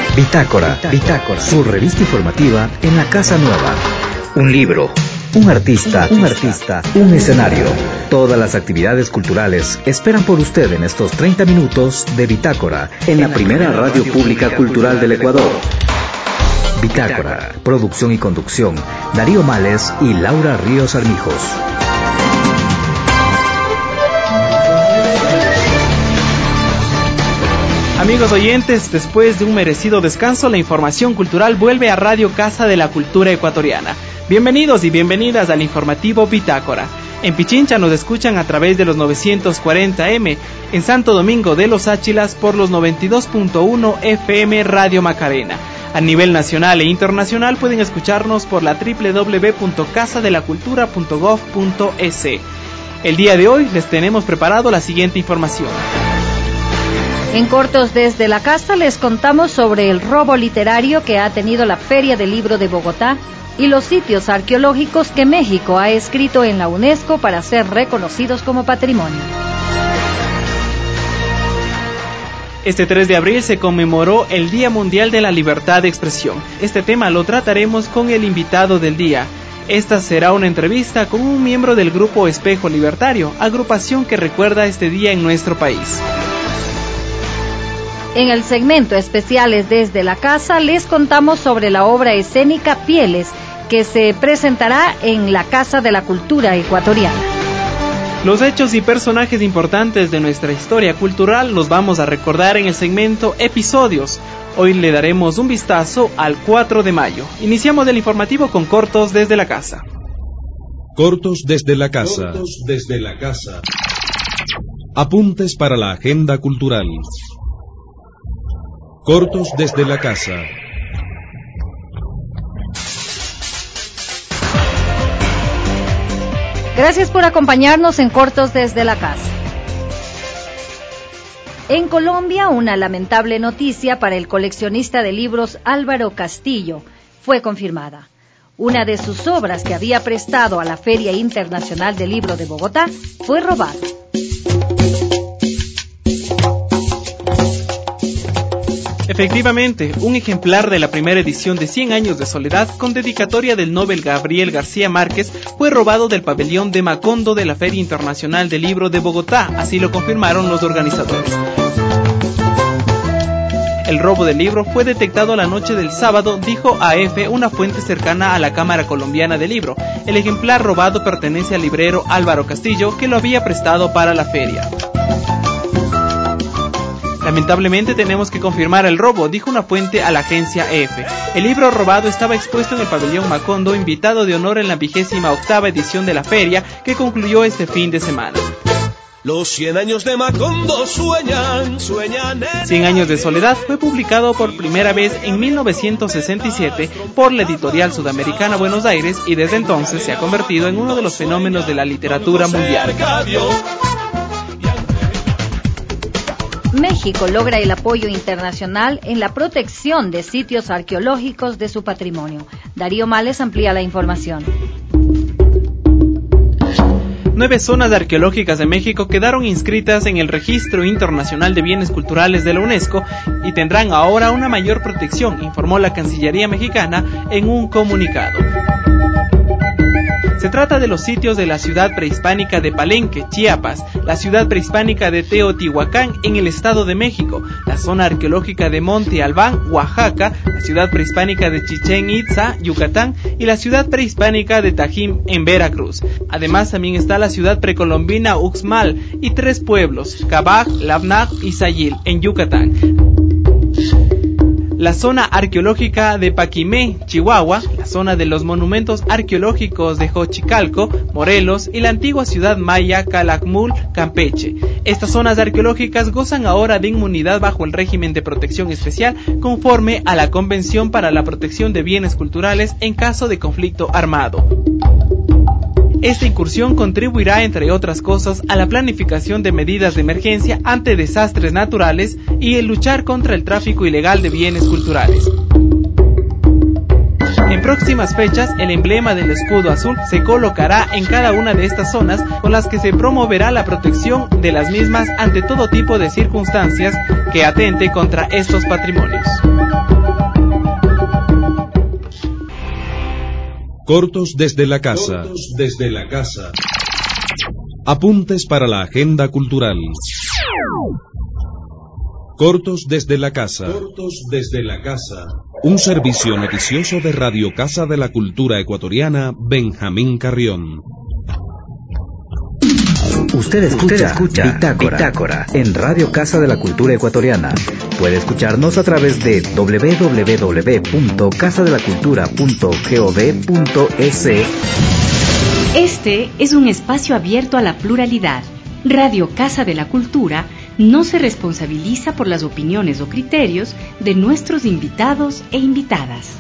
Bitácora, su revista informativa en la Casa Nueva. Un libro, un artista, un escenario. Todas las actividades culturales esperan por usted en estos 30 minutos de Bitácora, en la primera radio pública cultural del Ecuador. Bitácora, producción y conducción, Darío Males y Laura Ríos Armijos. Amigos oyentes, después de un merecido descanso, la información cultural vuelve a Radio Casa de la Cultura Ecuatoriana. Bienvenidos y bienvenidas al informativo Bitácora. En Pichincha nos escuchan a través de los 940M, en Santo Domingo de los Áchilas por los 92.1 FM Radio Macarena. A nivel nacional e internacional pueden escucharnos por la www.casadelacultura.gov.es. El día de hoy les tenemos preparado la siguiente información. En Cortos desde la Casa les contamos sobre el robo literario que ha tenido la Feria del Libro de Bogotá y los sitios arqueológicos que México ha escrito en la UNESCO para ser reconocidos como patrimonio. Este 3 de abril se conmemoró el Día Mundial de la Libertad de Expresión. Este tema lo trataremos con el invitado del día. Esta será una entrevista con un miembro del grupo Espejo Libertario, agrupación que recuerda este día en nuestro país. En el segmento Especiales desde la Casa les contamos sobre la obra escénica Pieles, que se presentará en la Casa de la Cultura Ecuatoriana. Los hechos y personajes importantes de nuestra historia cultural los vamos a recordar en el segmento Episodios. Hoy le daremos un vistazo al 4 de mayo. Iniciamos el informativo con Cortos desde la Casa. Cortos desde la Casa. Apuntes para la agenda cultural. Cortos desde la Casa. Gracias por acompañarnos en Cortos desde la Casa. En Colombia, una lamentable noticia para el coleccionista de libros Álvaro Castillo fue confirmada. Una de sus obras que había prestado a la Feria Internacional del Libro de Bogotá fue robada. Efectivamente, un ejemplar de la primera edición de 100 años de soledad con dedicatoria del Nobel Gabriel García Márquez fue robado del pabellón de Macondo de la Feria Internacional del Libro de Bogotá, así lo confirmaron los organizadores. El robo del libro fue detectado la noche del sábado, dijo AF una fuente cercana a la Cámara Colombiana del Libro. El ejemplar robado pertenece al librero Álvaro Castillo, que lo había prestado para la feria. Lamentablemente tenemos que confirmar el robo, dijo una fuente a la agencia EFE. El libro robado estaba expuesto en el pabellón Macondo, invitado de honor en la 28ª edición de la feria, que concluyó este fin de semana. Los 100 años de Macondo sueñan. 100 años de soledad fue publicado por primera vez en 1967 por la editorial sudamericana Buenos Aires y desde entonces se ha convertido en uno de los fenómenos de la literatura mundial. México logra el apoyo internacional en la protección de sitios arqueológicos de su patrimonio. Darío Males amplía la información. 9 zonas arqueológicas de México quedaron inscritas en el Registro Internacional de Bienes Culturales de la UNESCO y tendrán ahora una mayor protección, informó la Cancillería mexicana en un comunicado. Se trata de los sitios de la ciudad prehispánica de Palenque, Chiapas, la ciudad prehispánica de Teotihuacán en el Estado de México, la zona arqueológica de Monte Albán, Oaxaca, la ciudad prehispánica de Chichén Itzá, Yucatán, y la ciudad prehispánica de Tajín en Veracruz. Además también está la ciudad precolombina Uxmal y 3 pueblos, Cabaj, Labnaj y Sayil en Yucatán. La zona arqueológica de Paquimé, Chihuahua, la zona de los monumentos arqueológicos de Xochicalco, Morelos y la antigua ciudad maya Calakmul, Campeche. Estas zonas arqueológicas gozan ahora de inmunidad bajo el régimen de protección especial conforme a la Convención para la Protección de Bienes Culturales en caso de conflicto armado. Esta incursión contribuirá, entre otras cosas, a la planificación de medidas de emergencia ante desastres naturales y el luchar contra el tráfico ilegal de bienes culturales. En próximas fechas, el emblema del escudo azul se colocará en cada una de estas zonas, con las que se promoverá la protección de las mismas ante todo tipo de circunstancias que atente contra estos patrimonios. Cortos desde la casa. Cortos desde la casa. Apuntes para la agenda cultural. Cortos desde la casa. Cortos desde la casa. Un servicio noticioso de Radio Casa de la Cultura Ecuatoriana, Benjamín Carrión. Usted escucha Bitácora en Radio Casa de la Cultura Ecuatoriana. Puede escucharnos a través de www.casadelacultura.gov.es. Este es un espacio abierto a la pluralidad. Radio Casa de la Cultura no se responsabiliza por las opiniones o criterios de nuestros invitados e invitadas.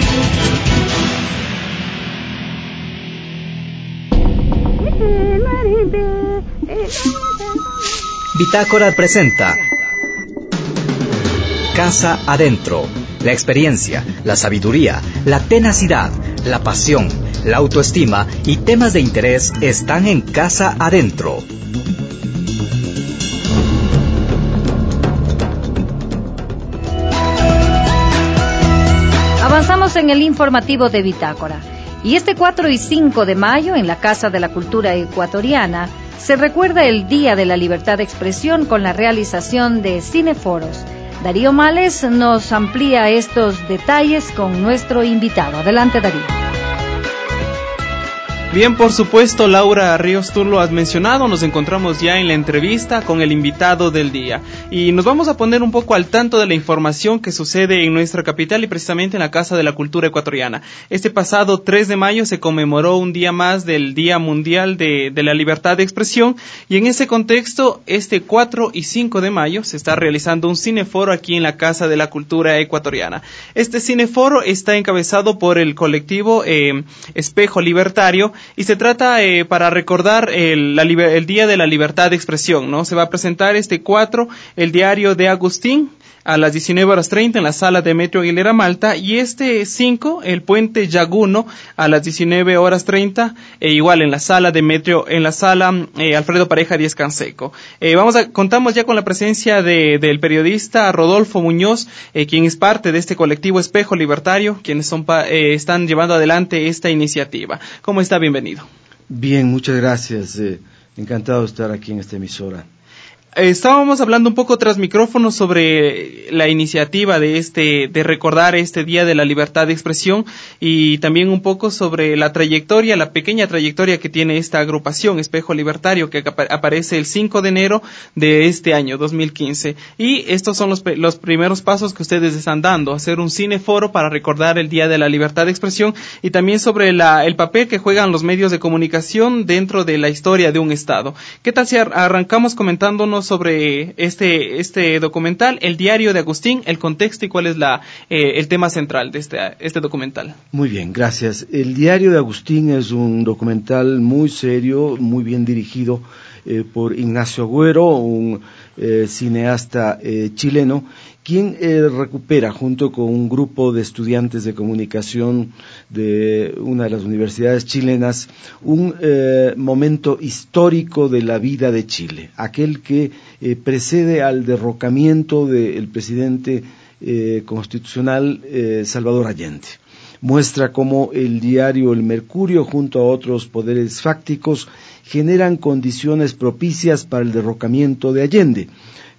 Bitácora presenta Casa Adentro. La experiencia, la sabiduría, la tenacidad, la pasión, la autoestima y temas de interés están en Casa Adentro. Avanzamos en el informativo de Bitácora. Y este 4 y 5 de mayo, en la Casa de la Cultura Ecuatoriana, se recuerda el Día de la Libertad de Expresión con la realización de cineforos. Darío Males nos amplía estos detalles con nuestro invitado. Adelante, Darío. Bien, por supuesto, Laura Ríos, tú lo has mencionado, nos encontramos ya en la entrevista con el invitado del día y nos vamos a poner un poco al tanto de la información que sucede en nuestra capital y precisamente en la Casa de la Cultura Ecuatoriana. Este pasado 3 de mayo se conmemoró un día más del Día Mundial de la Libertad de Expresión y en ese contexto, este 4 y 5 de mayo se está realizando un cineforo aquí en la Casa de la Cultura Ecuatoriana. Este cineforo está encabezado por el colectivo Espejo Libertario y se trata para recordar el Día de la Libertad de Expresión, ¿no? Se va a presentar este 4 el diario de Agustín a las 19:30 en la sala de Metro Aguilera Malta y este 5 el puente Yaguno a las 19:30 igual en la sala de Metro, en la sala Alfredo Pareja Díez Canseco. Contamos ya con la presencia del periodista Rodolfo Muñoz, quien es parte de este colectivo Espejo Libertario, quienes están llevando adelante esta iniciativa. ¿Cómo está? Bienvenido. Bien, muchas gracias. Encantado de estar aquí en esta emisora. Estábamos hablando un poco tras micrófonos sobre la iniciativa de recordar este Día de la Libertad de Expresión y también un poco sobre la pequeña trayectoria que tiene esta agrupación Espejo Libertario que aparece el 5 de enero de este año 2015 y estos son los primeros pasos que ustedes están dando, hacer un cineforo para recordar el Día de la Libertad de Expresión y también sobre el papel que juegan los medios de comunicación dentro de la historia de un Estado. ¿Qué tal si arrancamos comentándonos sobre este documental, el diario de Agustín, el contexto y cuál es el tema central de este documental? Muy bien, gracias. El diario de Agustín es un documental muy serio, muy bien dirigido por Ignacio Agüero, un cineasta chileno, quien recupera junto con un grupo de estudiantes de comunicación de una de las universidades chilenas un momento histórico de la vida de Chile, aquel que precede al derrocamiento del presidente constitucional Salvador Allende. Muestra cómo el diario El Mercurio, junto a otros poderes fácticos, generan condiciones propicias para el derrocamiento de Allende.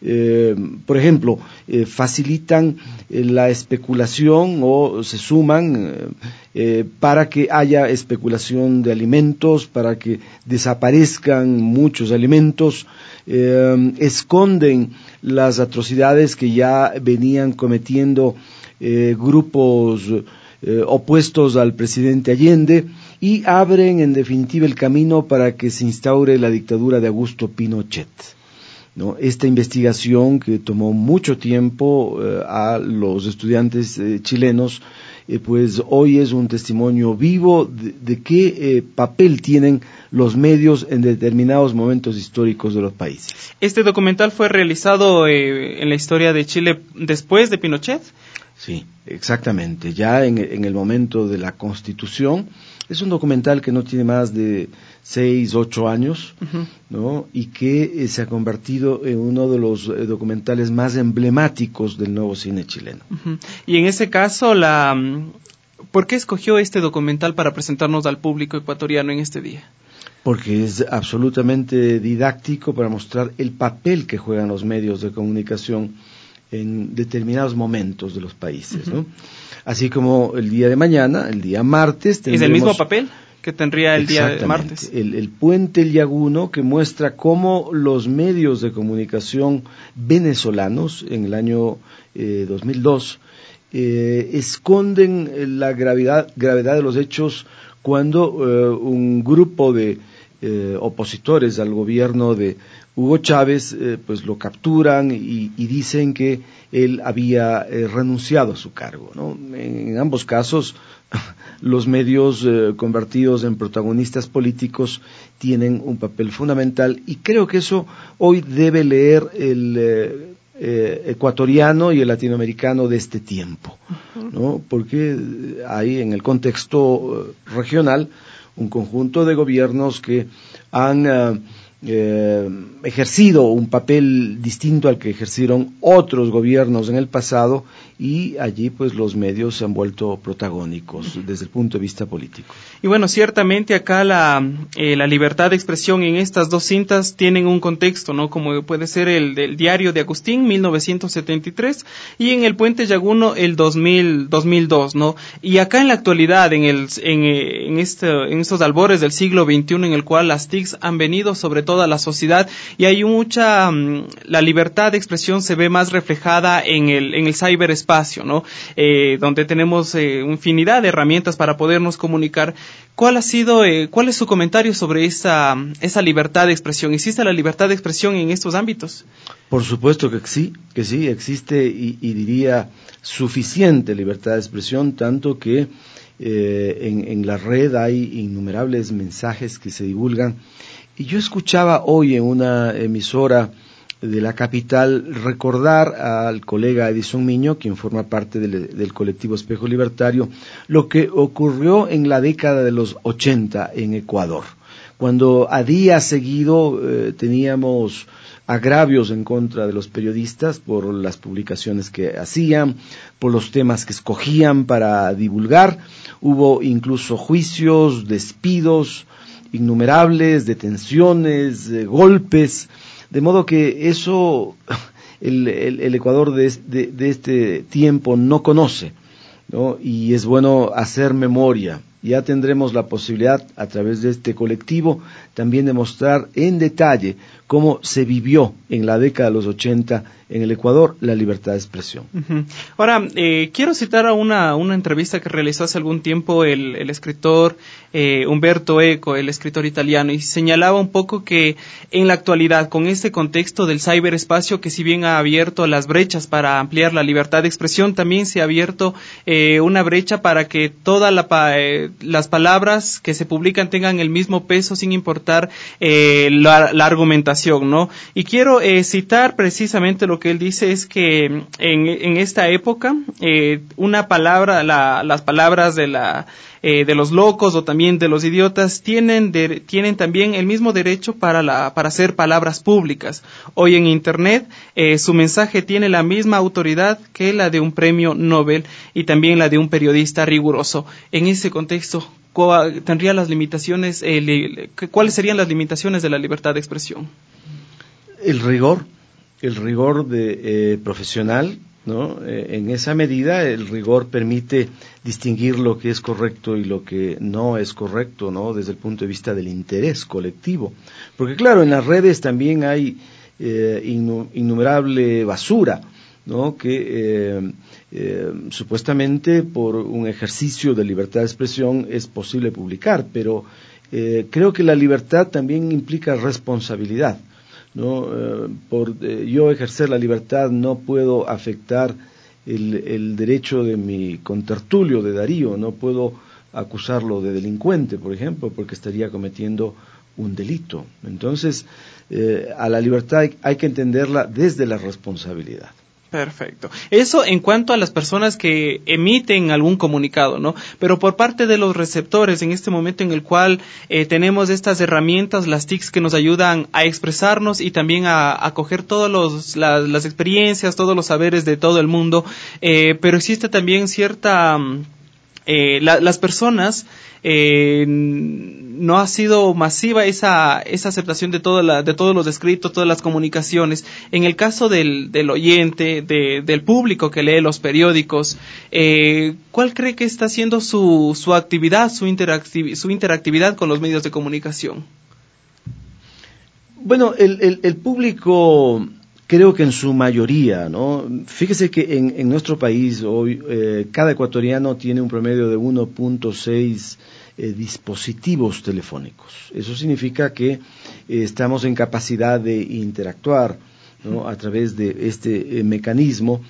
Por ejemplo, facilitan la especulación o se suman para que haya especulación de alimentos, para que desaparezcan muchos alimentos, esconden las atrocidades que ya venían cometiendo grupos opuestos al presidente Allende y abren en definitiva el camino para que se instaure la dictadura de Augusto Pinochet. ¿No? Esta investigación que tomó mucho tiempo a los estudiantes chilenos, pues hoy es un testimonio vivo de qué papel tienen los medios en determinados momentos históricos de los países. ¿Este documental fue realizado en la historia de Chile después de Pinochet? Sí, exactamente. Ya en el momento de la Constitución. Es un documental que no tiene más de 6, 8 años, ¿no? Y que se ha convertido en uno de los documentales más emblemáticos del nuevo cine chileno. Y en ese caso, ¿Por qué escogió este documental para presentarnos al público ecuatoriano en este día? Porque es absolutamente didáctico para mostrar el papel que juegan los medios de comunicación en determinados momentos de los países, ¿no? Así como el día de mañana, el día martes, ¿Es el mismo papel que tendría el día de martes? El puente Llaguno, que muestra cómo los medios de comunicación venezolanos en el año 2002 esconden la gravedad de los hechos cuando un grupo de opositores al gobierno de Hugo Chávez pues lo capturan y dicen que él había renunciado a su cargo, ¿no? En ambos casos los medios convertidos en protagonistas políticos tienen un papel fundamental, y creo que eso hoy debe leer el ecuatoriano y el latinoamericano de este tiempo, ¿no? Porque hay en el contexto regional un conjunto de gobiernos que han ejercido un papel distinto al que ejercieron otros gobiernos en el pasado, y allí pues los medios se han vuelto protagónicos desde el punto de vista político. Y bueno, ciertamente acá la libertad de expresión en estas dos cintas tienen un contexto, ¿no? Como puede ser el del Diario de Agustín, 1973, y en el Puente Llaguno, el 2002, ¿no? Y acá en la actualidad, en estos albores del siglo XXI, en el cual las TICs han venido sobre toda la sociedad, y hay mucha, la libertad de expresión se ve más reflejada en el ciberespacio, ¿no? Donde tenemos infinidad de herramientas para podernos comunicar. ¿Cuál es su comentario sobre esa libertad de expresión? ¿Existe la libertad de expresión en estos ámbitos? Por supuesto que sí, existe y diría suficiente libertad de expresión, tanto que en la red hay innumerables mensajes que se divulgan. Y yo escuchaba hoy en una emisora de la capital recordar al colega Edison Miño, quien forma parte del colectivo Espejo Libertario, lo que ocurrió en la década de los 80 en Ecuador, cuando a día seguido teníamos agravios en contra de los periodistas por las publicaciones que hacían, por los temas que escogían para divulgar. Hubo incluso juicios, despidos innumerables, detenciones, golpes, de modo que eso el Ecuador de este tiempo no conoce, ¿no? Y es bueno hacer memoria. Ya tendremos la posibilidad, a través de este colectivo, también de mostrar en detalle cómo se vivió en la década de los 80 en el Ecuador la libertad de expresión. Uh-huh. Ahora, quiero citar a una entrevista que realizó hace algún tiempo el escritor Umberto Eco, el escritor italiano, y señalaba un poco que en la actualidad, con este contexto del ciberespacio, que si bien ha abierto las brechas para ampliar la libertad de expresión, también se ha abierto una brecha para que todas las palabras que se publican tengan el mismo peso sin importar la argumentación, ¿no? Y quiero citar precisamente lo que él dice, es que en esta época una palabra, las palabras de los locos o también de los idiotas tienen también el mismo derecho para ser palabras públicas. Hoy en Internet su mensaje tiene la misma autoridad que la de un premio Nobel y también la de un periodista riguroso. En ese contexto, ¿tendría las limitaciones? ¿Cuáles serían las limitaciones de la libertad de expresión? El rigor profesional, ¿no? En esa medida el rigor permite distinguir lo que es correcto y lo que no es correcto, ¿no? Desde el punto de vista del interés colectivo, porque claro, en las redes también hay innumerable basura, ¿no? Que supuestamente por un ejercicio de libertad de expresión es posible publicar, pero creo que la libertad también implica responsabilidad, ¿no? Por yo ejercer la libertad no puedo afectar el derecho de mi contertulio, de Darío, no puedo acusarlo de delincuente, por ejemplo, porque estaría cometiendo un delito. Entonces, a la libertad hay que entenderla desde la responsabilidad. Perfecto. Eso en cuanto a las personas que emiten algún comunicado, ¿no? Pero por parte de los receptores, en este momento en el cual tenemos estas herramientas, las TICs, que nos ayudan a expresarnos y también a coger todas las experiencias, todos los saberes de todo el mundo, pero existe también cierta las personas, no ha sido masiva esa aceptación de todos los escritos, todas las comunicaciones. En el caso del oyente, del público que lee los periódicos, ¿cuál cree que está siendo su actividad, su interactividad con los medios de comunicación? Bueno, el público, creo que en su mayoría, ¿no? Fíjese que en nuestro país hoy cada ecuatoriano tiene un promedio de 1.6 dispositivos telefónicos. Eso significa que estamos en capacidad de interactuar, ¿no?, a través de este mecanismo,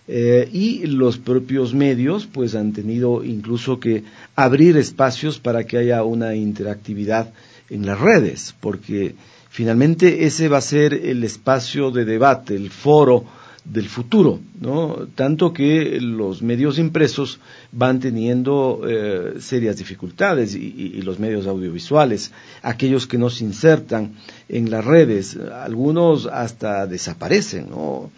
y los propios medios pues han tenido incluso que abrir espacios para que haya una interactividad en las redes, porque finalmente ese va a ser el espacio de debate, el foro del futuro, ¿no? Tanto que los medios impresos van teniendo serias dificultades y los medios audiovisuales, aquellos que no se insertan en las redes, algunos hasta desaparecen, ¿no?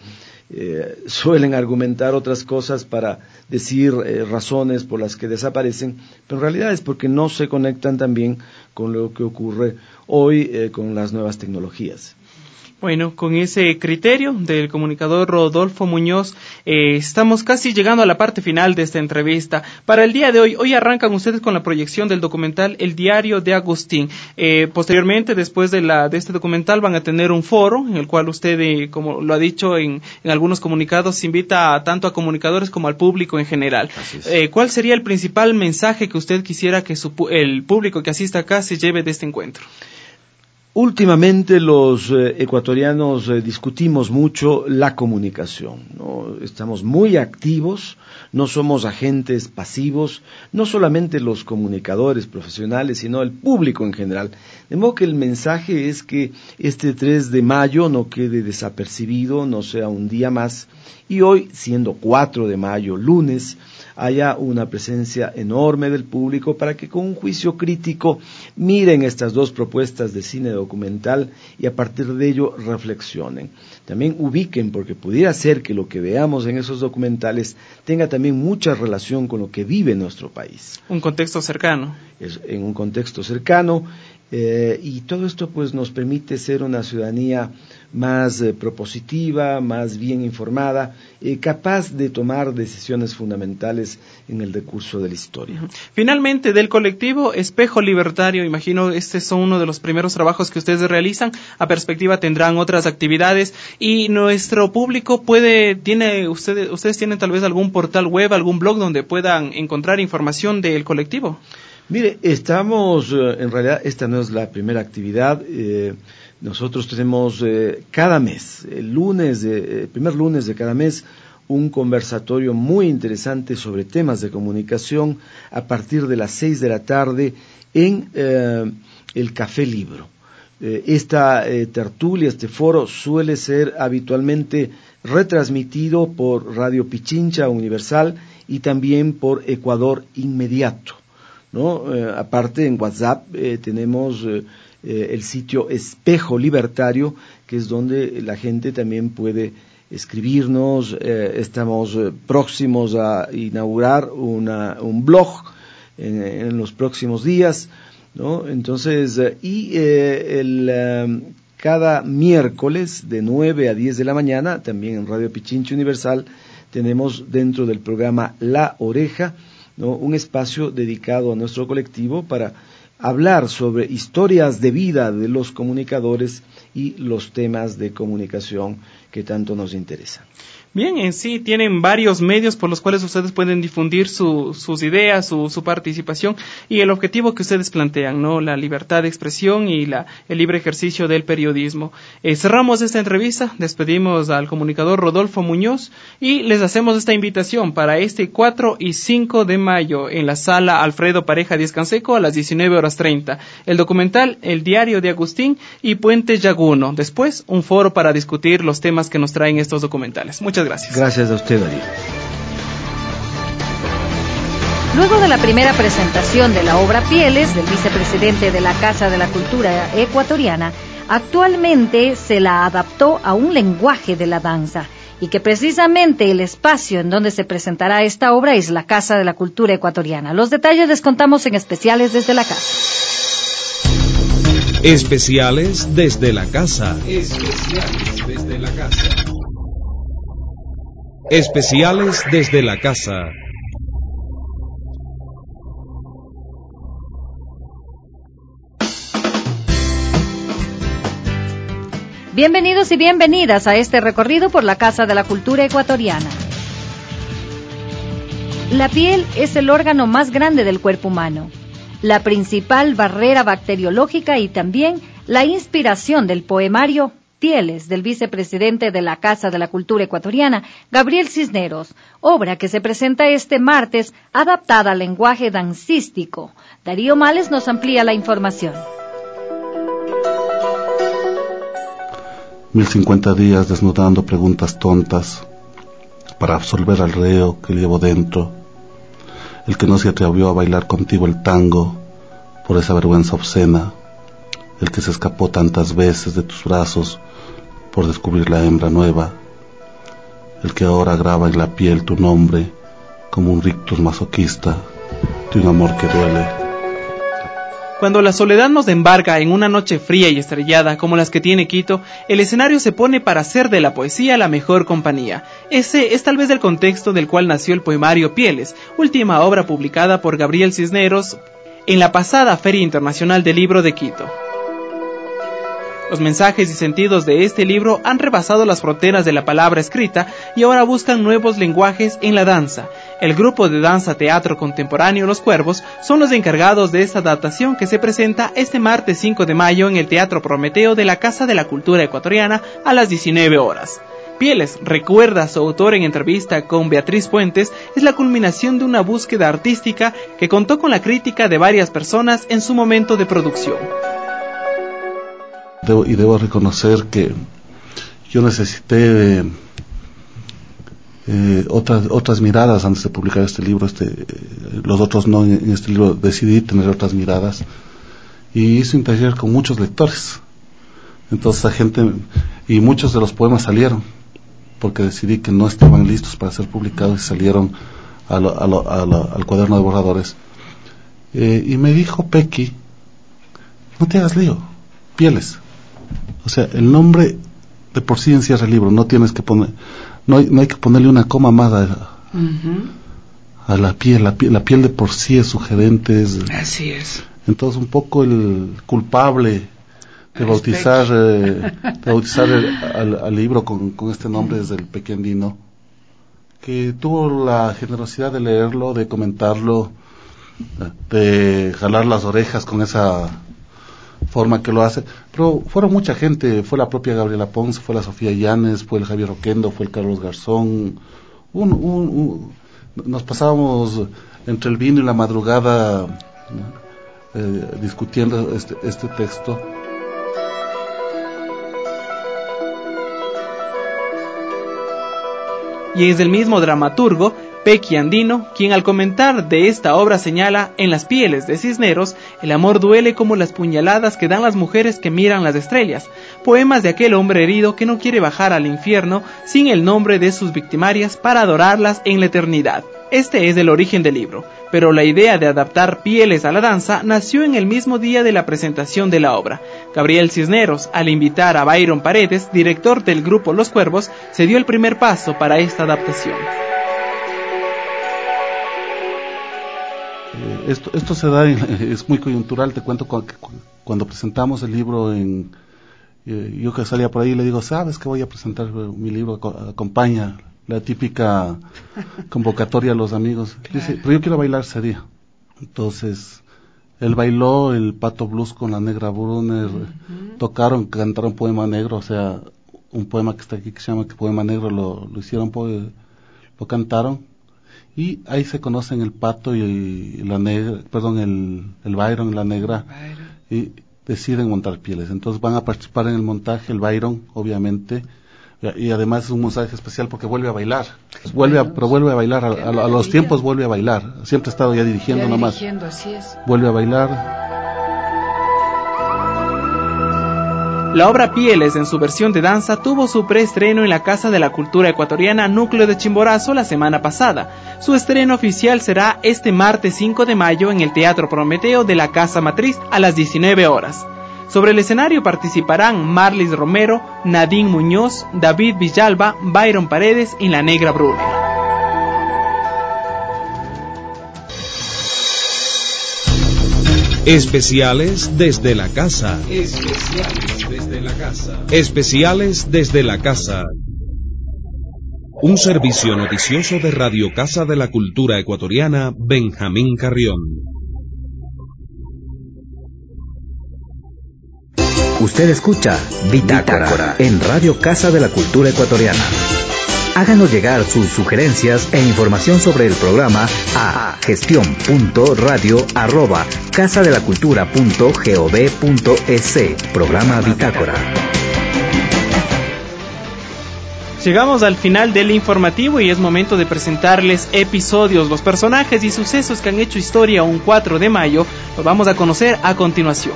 Suelen argumentar otras cosas para decir razones por las que desaparecen, pero en realidad es porque no se conectan también con lo que ocurre hoy con las nuevas tecnologías. Bueno, con ese criterio del comunicador Rodolfo Muñoz, estamos casi llegando a la parte final de esta entrevista. Para el día de hoy arrancan ustedes con la proyección del documental El Diario de Agustín. Posteriormente, después de este documental, van a tener un foro en el cual usted, como lo ha dicho en algunos comunicados, invita tanto a comunicadores como al público en general. ¿Cuál sería el principal mensaje que usted quisiera que el público que asista acá se lleve de este encuentro? Últimamente los ecuatorianos discutimos mucho la comunicación, ¿no? Estamos muy activos, no somos agentes pasivos, no solamente los comunicadores profesionales, sino el público en general. De modo que el mensaje es que este 3 de mayo no quede desapercibido, no sea un día más, y hoy, siendo 4 de mayo, lunes, haya una presencia enorme del público para que con un juicio crítico miren estas dos propuestas de cine documental y a partir de ello reflexionen. También ubiquen, porque pudiera ser que lo que veamos en esos documentales tenga también mucha relación con lo que vive nuestro país. Un contexto cercano. En un contexto cercano, y todo esto pues nos permite ser una ciudadanía más propositiva, más bien informada, capaz de tomar decisiones fundamentales en el decurso de la historia. Finalmente, del colectivo Espejo Libertario, imagino este son uno de los primeros trabajos que ustedes realizan. A perspectiva tendrán otras actividades y nuestro público ustedes tienen tal vez algún portal web, algún blog donde puedan encontrar información del colectivo. Mire, estamos, en realidad esta no es la primera actividad, nosotros tenemos cada mes, el primer lunes de cada mes, un conversatorio muy interesante sobre temas de comunicación a partir de las 6 de la tarde en el Café Libro. Esta tertulia, este foro suele ser habitualmente retransmitido por Radio Pichincha Universal y también por Ecuador Inmediato, ¿no? Aparte en WhatsApp tenemos el sitio Espejo Libertario, que es donde la gente también puede escribirnos. Estamos próximos a inaugurar un blog en los próximos días, ¿no? Entonces, cada miércoles de 9 a 10 de la mañana, también en Radio Pichincha Universal, tenemos dentro del programa La Oreja, ¿no?, un espacio dedicado a nuestro colectivo para hablar sobre historias de vida de los comunicadores y los temas de comunicación que tanto nos interesan. Bien, en sí tienen varios medios por los cuales ustedes pueden difundir sus ideas, su participación y el objetivo que ustedes plantean, ¿no? La libertad de expresión y el libre ejercicio del periodismo. Cerramos esta entrevista, despedimos al comunicador Rodolfo Muñoz y les hacemos esta invitación para este 4 y 5 de mayo en la sala Alfredo Pareja Díaz Canseco a las 19:30. El documental El Diario de Agustín y Puente Yaguno. Después, un foro para discutir los temas que nos traen estos documentales. Muchas gracias. Gracias a usted, Darío. Luego de la primera presentación de la obra Pieles del vicepresidente de la Casa de la Cultura Ecuatoriana, actualmente se la adaptó a un lenguaje de la danza y que precisamente el espacio en donde se presentará esta obra es la Casa de la Cultura Ecuatoriana. Los detalles les contamos en Especiales desde la Casa. Especiales desde la Casa. Especiales desde la Casa. Especiales desde la Casa. Bienvenidos y bienvenidas a este recorrido por la Casa de la Cultura Ecuatoriana. La piel es el órgano más grande del cuerpo humano, la principal barrera bacteriológica y también la inspiración del poemario Pieles del vicepresidente de la Casa de la Cultura Ecuatoriana, Gabriel Cisneros, obra que se presenta este martes adaptada al lenguaje dancístico. Darío Males nos amplía la información. 1050 días desnudando preguntas tontas para absolver al reo que llevo dentro, el que no se atrevió a bailar contigo el tango por esa vergüenza obscena, el que se escapó tantas veces de tus brazos por descubrir la hembra nueva, el que ahora graba en la piel tu nombre como un rictus masoquista de un amor que duele. Cuando la soledad nos embarga en una noche fría y estrellada como las que tiene Quito, el escenario se pone para hacer de la poesía la mejor compañía. Ese es tal vez el contexto del cual nació el poemario Pieles, última obra publicada por Gabriel Cisneros en la pasada Feria Internacional del Libro de Quito. Los mensajes y sentidos de este libro han rebasado las fronteras de la palabra escrita y ahora buscan nuevos lenguajes en la danza. El grupo de danza teatro contemporáneo Los Cuervos son los encargados de esta adaptación que se presenta este martes 5 de mayo en el Teatro Prometeo de la Casa de la Cultura Ecuatoriana a las 19 horas. Pieles, recuerda su autor en entrevista con Beatriz Puentes, es la culminación de una búsqueda artística que contó con la crítica de varias personas en su momento de producción. Debo reconocer que yo necesité otras miradas antes de publicar este libro. Los otros no, en este libro decidí tener otras miradas y hice un taller con muchos lectores. Entonces la gente, y muchos de los poemas salieron porque decidí que no estaban listos para ser publicados y salieron al cuaderno de borradores. Y me dijo Pequi, no te hagas lío, Pieles. O sea, el nombre de por sí encierra el libro, no tienes que poner, no hay que ponerle una coma más a la piel. La piel de por sí es sugerente. Así es. Entonces un poco el culpable de bautizar al libro con este nombre desde el pequeñino, que tuvo la generosidad de leerlo, de comentarlo, de jalar las orejas con esa forma que lo hace, pero fueron mucha gente, fue la propia Gabriela Ponce, fue la Sofía Llanes, fue el Javier Oquendo, fue el Carlos Garzón, nos pasábamos entre el vino y la madrugada discutiendo este texto. Y es el mismo dramaturgo, Pequi Andino, quien al comentar de esta obra señala: en las pieles de Cisneros, el amor duele como las puñaladas que dan las mujeres que miran las estrellas, poemas de aquel hombre herido que no quiere bajar al infierno sin el nombre de sus victimarias para adorarlas en la eternidad. Este es el origen del libro, pero la idea de adaptar Pieles a la danza nació en el mismo día de la presentación de la obra. Gabriel Cisneros, al invitar a Byron Paredes, director del grupo Los Cuervos, se dio el primer paso para esta adaptación. Esto se da, es muy coyuntural. Te cuento cuando presentamos el libro yo que salía por ahí le digo, ¿sabes que voy a presentar mi libro? Acompaña, la típica convocatoria a los amigos. Dice, pero yo quiero bailar ese día. Entonces, él bailó el Pato Blues con la Negra Brunner, cantaron Poema Negro, o sea, un poema que está aquí que se llama Poema Negro, lo hicieron, lo cantaron. Y ahí se conocen el Pato y la Negra, el Byron y la Negra, y deciden montar Pieles. Entonces van a participar en el montaje el Byron, obviamente, y además es un montaje especial porque vuelve a bailar, vuelve a bailar, a los tiempos vuelve a bailar, siempre ha estado ya dirigiendo nomás, así es. Vuelve a bailar. La obra Pieles, en su versión de danza, tuvo su preestreno en la Casa de la Cultura Ecuatoriana Núcleo de Chimborazo la semana pasada. Su estreno oficial será este martes 5 de mayo en el Teatro Prometeo de la Casa Matriz a las 19 horas. Sobre el escenario participarán Marlis Romero, Nadine Muñoz, David Villalba, Byron Paredes y La Negra Brunner. Especiales desde la casa. Especiales desde la casa. Especiales desde la casa. Un servicio noticioso de Radio Casa de la Cultura Ecuatoriana, Benjamín Carrión. Usted escucha Bitácora en Radio Casa de la Cultura Ecuatoriana. Háganos llegar sus sugerencias e información sobre el programa a gestion.radio@casadelacultura.gov.es. Programa Bitácora. Llegamos al final del informativo y es momento de presentarles episodios, los personajes y sucesos que han hecho historia un 4 de mayo. Los vamos a conocer a continuación.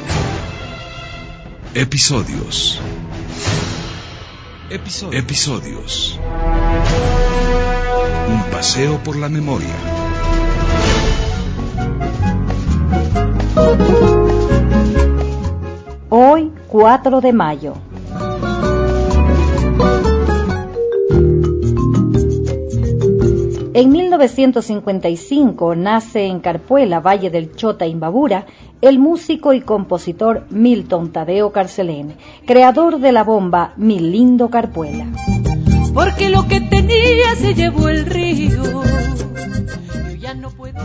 Episodios. Un paseo por la memoria. Hoy, 4 de mayo. En 1955 nace en Carpuela, Valle del Chota, Imbabura, el músico y compositor Milton Tadeo Carcelén, creador de la bomba Mi Lindo Carpuela. Porque lo que tenía se llevó el río, yo ya no puedo.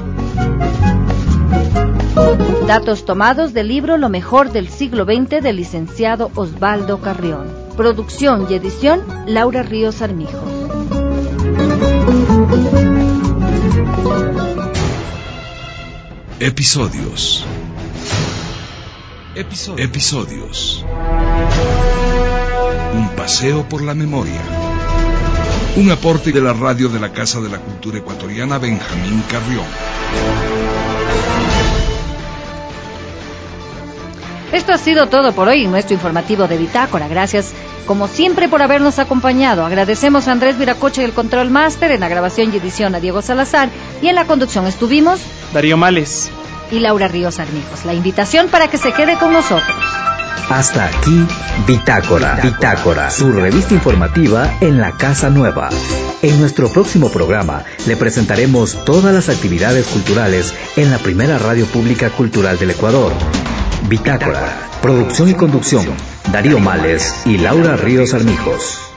Datos tomados del libro Lo mejor del siglo XX del licenciado Osvaldo Carrión. Producción y edición Laura Ríos Armijo. Episodios. Un paseo por la memoria. Un aporte de la radio de la Casa de la Cultura Ecuatoriana Benjamín Carrión. Esto ha sido todo por hoy en nuestro informativo de Bitácora. Gracias, como siempre, por habernos acompañado. Agradecemos a Andrés Viracocha y el Control Máster, en la grabación y edición a Diego Salazar, y en la conducción estuvimos Darío Males y Laura Ríos Armijos. La invitación para que se quede con nosotros. Hasta aquí Bitácora, su revista informativa en la Casa Nueva. En nuestro próximo programa le presentaremos todas las actividades culturales en la primera radio pública cultural del Ecuador. Bitácora, producción y conducción, Darío Males y Laura Ríos Armijos.